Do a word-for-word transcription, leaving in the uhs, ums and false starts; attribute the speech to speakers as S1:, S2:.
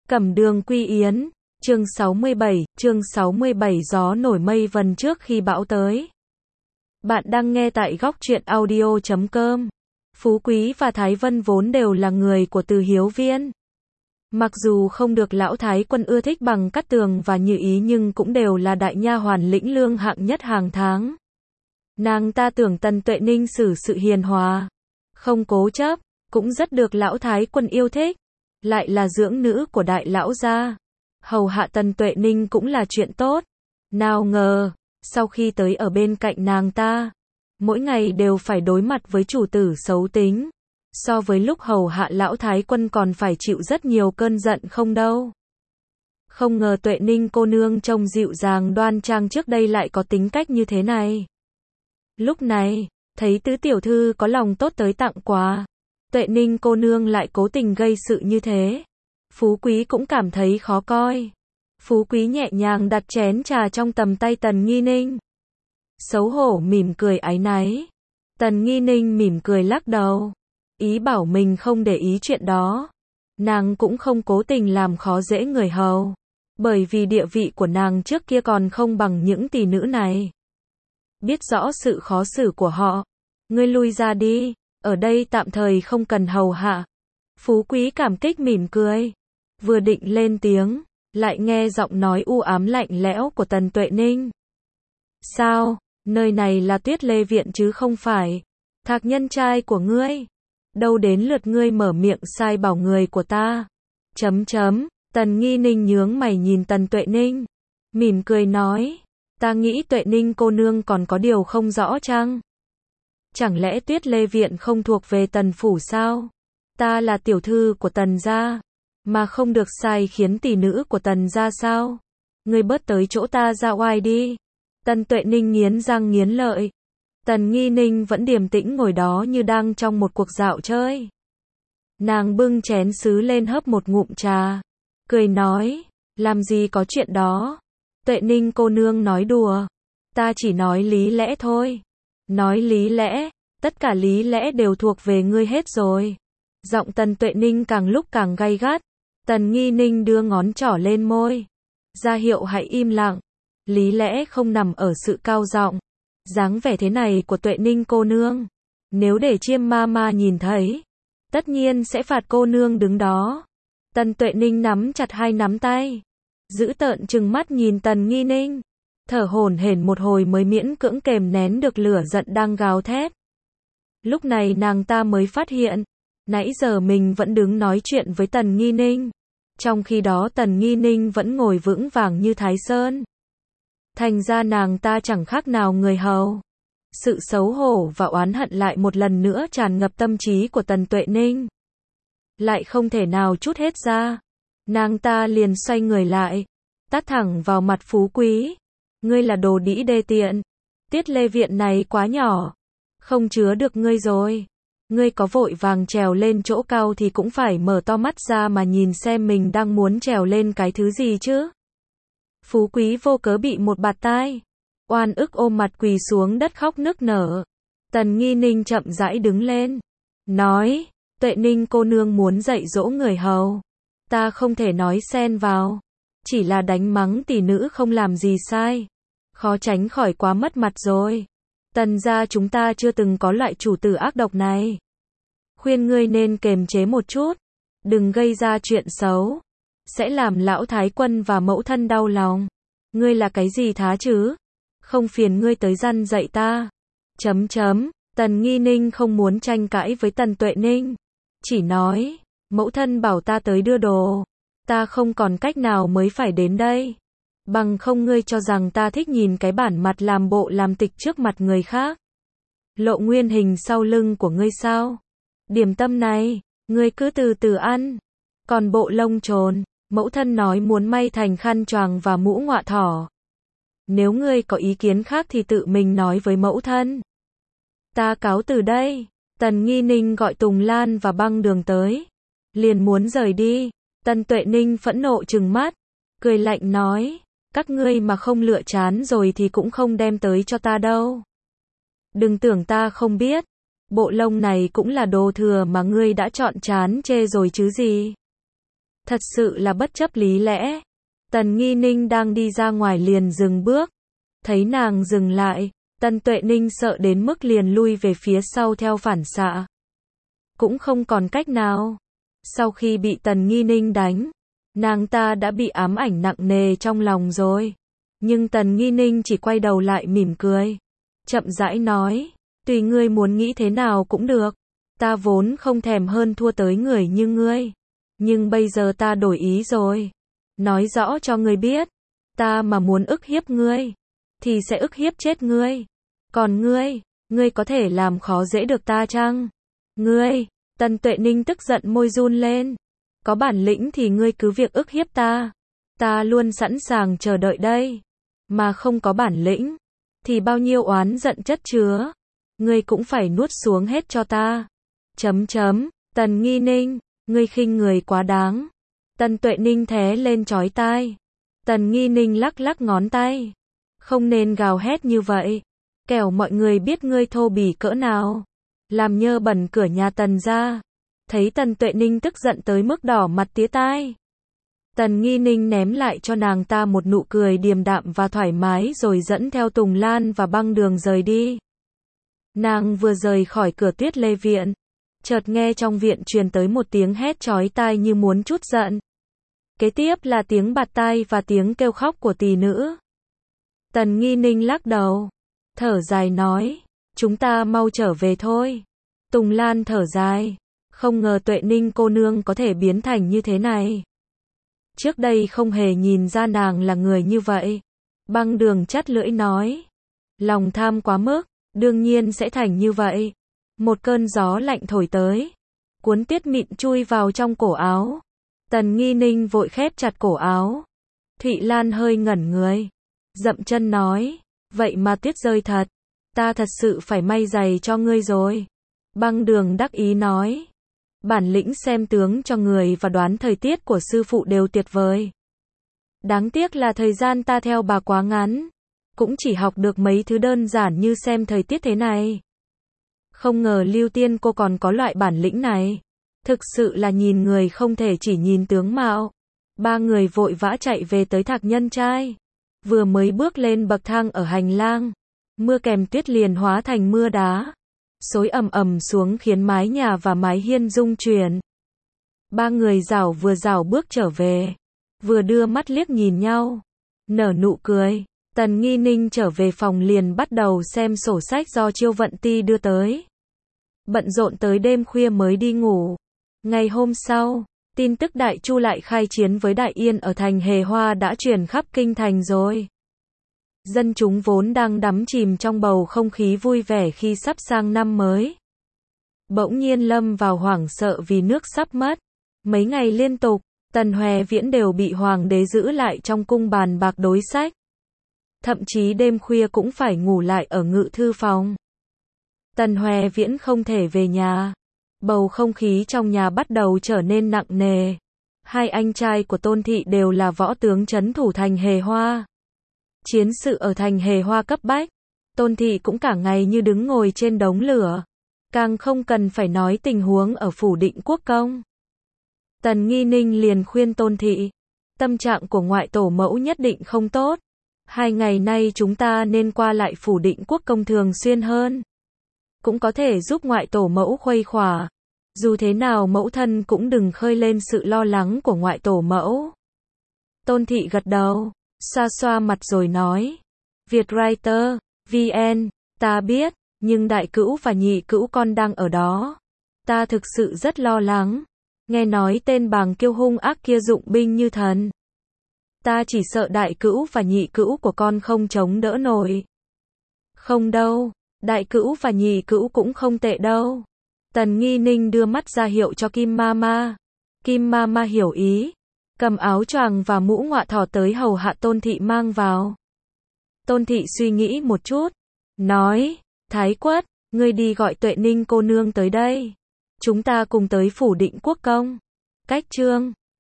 S1: Cẩm Đường Quy Yến, chương sáu mươi bảy, chương sáu mươi bảy gió nổi mây vần trước khi bão tới. Bạn đang nghe tại góc truyện audio chấm com. Phú Quý và Thái Vân vốn đều là người của Từ Hiếu Viên. Mặc dù không được lão thái quân ưa thích bằng Cát Tường và Như Ý nhưng cũng đều là đại nha hoàn lĩnh lương hạng nhất hàng tháng. Nàng ta tưởng Tần Tuệ Ninh xử sự hiền hòa, không cố chấp, cũng rất được lão thái quân yêu thích. Lại là dưỡng nữ của đại lão gia, hầu hạ Tần Tuệ Ninh cũng là chuyện tốt. Nào ngờ, sau khi tới ở bên cạnh nàng ta, mỗi ngày đều phải đối mặt với chủ tử xấu tính. So với lúc hầu hạ lão thái quân còn phải chịu rất nhiều cơn giận không đâu. Không ngờ Tuệ Ninh cô nương trông dịu dàng đoan trang trước đây lại có tính cách như thế này. Lúc này, thấy tứ tiểu thư có lòng tốt tới tặng quà, Tuệ Ninh cô nương lại cố tình gây sự như thế. Phú Quý cũng cảm thấy khó coi. Phú Quý nhẹ nhàng đặt chén trà trong tầm tay Tần Nghi Ninh. Xấu hổ mỉm cười áy náy. Tần Nghi Ninh mỉm cười lắc đầu, ý bảo mình không để ý chuyện đó. Nàng cũng không cố tình làm khó dễ người hầu, bởi vì địa vị của nàng trước kia còn không bằng những tỷ nữ này. Biết rõ sự khó xử của họ, ngươi lui ra đi, ở đây tạm thời không cần hầu hạ. Phú Quý cảm kích mỉm cười, vừa định lên tiếng, lại nghe giọng nói u ám lạnh lẽo của Tần Tuệ Ninh. Sao, nơi này là Tuyết Lê Viện chứ không phải Thạc Nhân trai của ngươi? Đâu đến lượt ngươi mở miệng sai bảo người của ta. Chấm chấm, Tần Nghi Ninh nhướng mày nhìn Tần Tuệ Ninh, mỉm cười nói, ta nghĩ Tuệ Ninh cô nương còn có điều không rõ chăng? Chẳng lẽ Tuyết Lê Viện không thuộc về Tần phủ sao? Ta là tiểu thư của Tần gia, mà không được sai khiến tỷ nữ của Tần gia sao? Ngươi bớt tới chỗ ta ra oai đi. Tần Tuệ Ninh nghiến răng nghiến lợi. Tần Nghi Ninh vẫn điềm tĩnh ngồi đó như đang trong một cuộc dạo chơi. Nàng bưng chén sứ lên hớp một ngụm trà, cười nói, làm gì có chuyện đó. Tuệ Ninh cô nương nói đùa, ta chỉ nói lý lẽ thôi. Nói lý lẽ, tất cả lý lẽ đều thuộc về ngươi hết rồi. Giọng Tần Tuệ Ninh càng lúc càng gay gắt. Tần Nghi Ninh đưa ngón trỏ lên môi, ra hiệu hãy im lặng. Lý lẽ không nằm ở sự cao giọng, dáng vẻ thế này của Tuệ Ninh cô nương, nếu để Chiêm ma ma nhìn thấy, tất nhiên sẽ phạt cô nương đứng đó. Tần Tuệ Ninh nắm chặt hai nắm tay, dữ tợn trừng mắt nhìn Tần Nghi Ninh, thở hổn hển một hồi mới miễn cưỡng kềm nén được lửa giận đang gào thét. Lúc này nàng ta mới phát hiện, nãy giờ mình vẫn đứng nói chuyện với Tần Nghi Ninh, trong khi đó Tần Nghi Ninh vẫn ngồi vững vàng như Thái Sơn. Thành ra nàng ta chẳng khác nào người hầu. Sự xấu hổ và oán hận lại một lần nữa tràn ngập tâm trí của Tần Tuệ Ninh, lại không thể nào trút hết ra. Nàng ta liền xoay người lại, tát thẳng vào mặt Phú Quý. Ngươi là đồ đĩ đê tiện. Tuyết Lê Viện này quá nhỏ, không chứa được ngươi rồi. Ngươi có vội vàng trèo lên chỗ cao thì cũng phải mở to mắt ra mà nhìn xem mình đang muốn trèo lên cái thứ gì chứ. Phú Quý vô cớ bị một bạt tai, oan ức ôm mặt quỳ xuống đất khóc nức nở. Tần Nghi Ninh chậm rãi đứng lên, nói, Tuệ Ninh cô nương muốn dạy dỗ người hầu, ta không thể nói xen vào, chỉ là đánh mắng tỷ nữ không làm gì sai, khó tránh khỏi quá mất mặt rồi. Tần gia chúng ta chưa từng có loại chủ tử ác độc này. Khuyên ngươi nên kềm chế một chút, đừng gây ra chuyện xấu, sẽ làm lão thái quân và mẫu thân đau lòng. Ngươi là cái gì thá chứ? Không phiền ngươi tới răn dạy ta. Chấm chấm, Tần Nghi Ninh không muốn tranh cãi với Tần Tuệ Ninh, chỉ nói, mẫu thân bảo ta tới đưa đồ, ta không còn cách nào mới phải đến đây. Bằng không ngươi cho rằng ta thích nhìn cái bản mặt làm bộ làm tịch trước mặt người khác, lộ nguyên hình sau lưng của ngươi sao? Điểm tâm này, ngươi cứ từ từ ăn. Còn bộ lông trồn, mẫu thân nói muốn may thành khăn choàng và mũ ngọa thỏ. Nếu ngươi có ý kiến khác thì tự mình nói với mẫu thân. Ta cáo từ đây. Tần Nghi Ninh gọi Tùng Lan và Băng Đường tới, liền muốn rời đi. Tần Tuệ Ninh phẫn nộ trừng mắt, cười lạnh nói, các ngươi mà không lựa chán rồi thì cũng không đem tới cho ta đâu. Đừng tưởng ta không biết, bộ lông này cũng là đồ thừa mà ngươi đã chọn chán chê rồi chứ gì. Thật sự là bất chấp lý lẽ. Tần Nghi Ninh đang đi ra ngoài liền dừng bước. Thấy nàng dừng lại, Tần Tuệ Ninh sợ đến mức liền lui về phía sau theo phản xạ. Cũng không còn cách nào. Sau khi bị Tần Nghi Ninh đánh, nàng ta đã bị ám ảnh nặng nề trong lòng rồi. Nhưng Tần Nghi Ninh chỉ quay đầu lại mỉm cười. Chậm rãi nói, tùy ngươi muốn nghĩ thế nào cũng được. Ta vốn không thèm hơn thua tới người như ngươi. Nhưng bây giờ ta đổi ý rồi. Nói rõ cho ngươi biết. Ta mà muốn ức hiếp ngươi, thì sẽ ức hiếp chết ngươi. Còn ngươi, ngươi có thể làm khó dễ được ta chăng? Ngươi, Tần Tuệ Ninh tức giận môi run lên. Có bản lĩnh thì ngươi cứ việc ức hiếp ta. Ta luôn sẵn sàng chờ đợi đây. Mà không có bản lĩnh, thì bao nhiêu oán giận chất chứa, ngươi cũng phải nuốt xuống hết cho ta. Chấm chấm, Tần Nghi Ninh, ngươi khinh người quá đáng. Tần Tuệ Ninh thé lên chói tai. Tần Nghi Ninh lắc lắc ngón tay. Không nên gào hét như vậy. Kẻo mọi người biết ngươi thô bỉ cỡ nào. Làm nhơ bẩn cửa nhà Tần ra. Thấy Tần Tuệ Ninh tức giận tới mức đỏ mặt tía tai. Tần Nghi Ninh ném lại cho nàng ta một nụ cười điềm đạm và thoải mái rồi dẫn theo Tùng Lan và Băng Đường rời đi. Nàng vừa rời khỏi cửa Tuyết Lê Viện, chợt nghe trong viện truyền tới một tiếng hét chói tai như muốn trút giận. Kế tiếp là tiếng bạt tai và tiếng kêu khóc của tỷ nữ. Tần Nghi Ninh lắc đầu, thở dài nói, chúng ta mau trở về thôi. Tùng Lan thở dài, không ngờ Tuệ Ninh cô nương có thể biến thành như thế này. Trước đây không hề nhìn ra nàng là người như vậy. Băng Đường chắt lưỡi nói, lòng tham quá mức, đương nhiên sẽ thành như vậy. Một cơn gió lạnh thổi tới, cuốn Tiết Mịn chui vào trong cổ áo. Tần Nghi Ninh vội khép chặt cổ áo. Thụy Lan hơi ngẩn người, dậm chân nói, vậy mà tuyết rơi thật, ta thật sự phải may giày cho ngươi rồi. Băng Đường đắc ý nói, bản lĩnh xem tướng cho người và đoán thời tiết của sư phụ đều tuyệt vời. Đáng tiếc là thời gian ta theo bà quá ngắn, cũng chỉ học được mấy thứ đơn giản như xem thời tiết thế này. Không ngờ Lưu Tiên cô còn có loại bản lĩnh này. Thực sự là nhìn người không thể chỉ nhìn tướng mạo. Ba người vội vã chạy về tới Thạc Nhân Trai. Vừa mới bước lên bậc thang ở hành lang, mưa kèm tuyết liền hóa thành mưa đá, xối ầm ầm xuống khiến mái nhà và mái hiên rung chuyển. Ba người rảo vừa rảo bước trở về, vừa đưa mắt liếc nhìn nhau, nở nụ cười. Tần Nghi Ninh trở về phòng liền bắt đầu xem sổ sách do Chiêu Vận Ti đưa tới. Bận rộn tới đêm khuya mới đi ngủ. Ngày hôm sau, tin tức Đại Chu lại khai chiến với Đại Yên ở thành Hề Hoa đã truyền khắp kinh thành rồi. Dân chúng vốn đang đắm chìm trong bầu không khí vui vẻ khi sắp sang năm mới, bỗng nhiên lâm vào hoảng sợ vì nước sắp mất. Mấy ngày liên tục, Tần Hoè Viễn đều bị hoàng đế giữ lại trong cung bàn bạc đối sách. Thậm chí đêm khuya cũng phải ngủ lại ở ngự thư phòng. Tần Hoè Viễn không thể về nhà. Bầu không khí trong nhà bắt đầu trở nên nặng nề. Hai anh trai của Tôn Thị đều là võ tướng trấn thủ thành Hề Hoa. Chiến sự ở thành Hề Hoa cấp bách. Tôn Thị cũng cả ngày như đứng ngồi trên đống lửa. Càng không cần phải nói tình huống ở phủ Định Quốc công. Tần Nghi Ninh liền khuyên Tôn Thị, tâm trạng của ngoại tổ mẫu nhất định không tốt. Hai ngày nay chúng ta nên qua lại phủ Định Quốc công thường xuyên hơn. Cũng có thể giúp ngoại tổ mẫu khuây khỏa. Dù thế nào mẫu thân cũng đừng khơi lên sự lo lắng của ngoại tổ mẫu. Tôn Thị gật đầu, xoa xoa mặt rồi nói, Vietwriter, vê en, ta biết, nhưng đại cữu và nhị cữu con đang ở đó. Ta thực sự rất lo lắng. Nghe nói tên Bàng Kiêu hung ác kia dụng binh như thần. Ta chỉ sợ đại cữu và nhị cữu của con không chống đỡ nổi. Không đâu, đại cữu và nhị cữu cũng không tệ đâu. Tần Nghi Ninh đưa mắt ra hiệu cho Kim Mama. Kim Mama hiểu ý, cầm áo choàng và mũ ngọa thỏ tới hầu hạ Tôn Thị mang vào. Tôn Thị suy nghĩ một chút, nói, Thái Quất, ngươi đi gọi Tuệ Ninh cô nương tới đây. Chúng ta cùng tới phủ Định Quốc công. Cách chương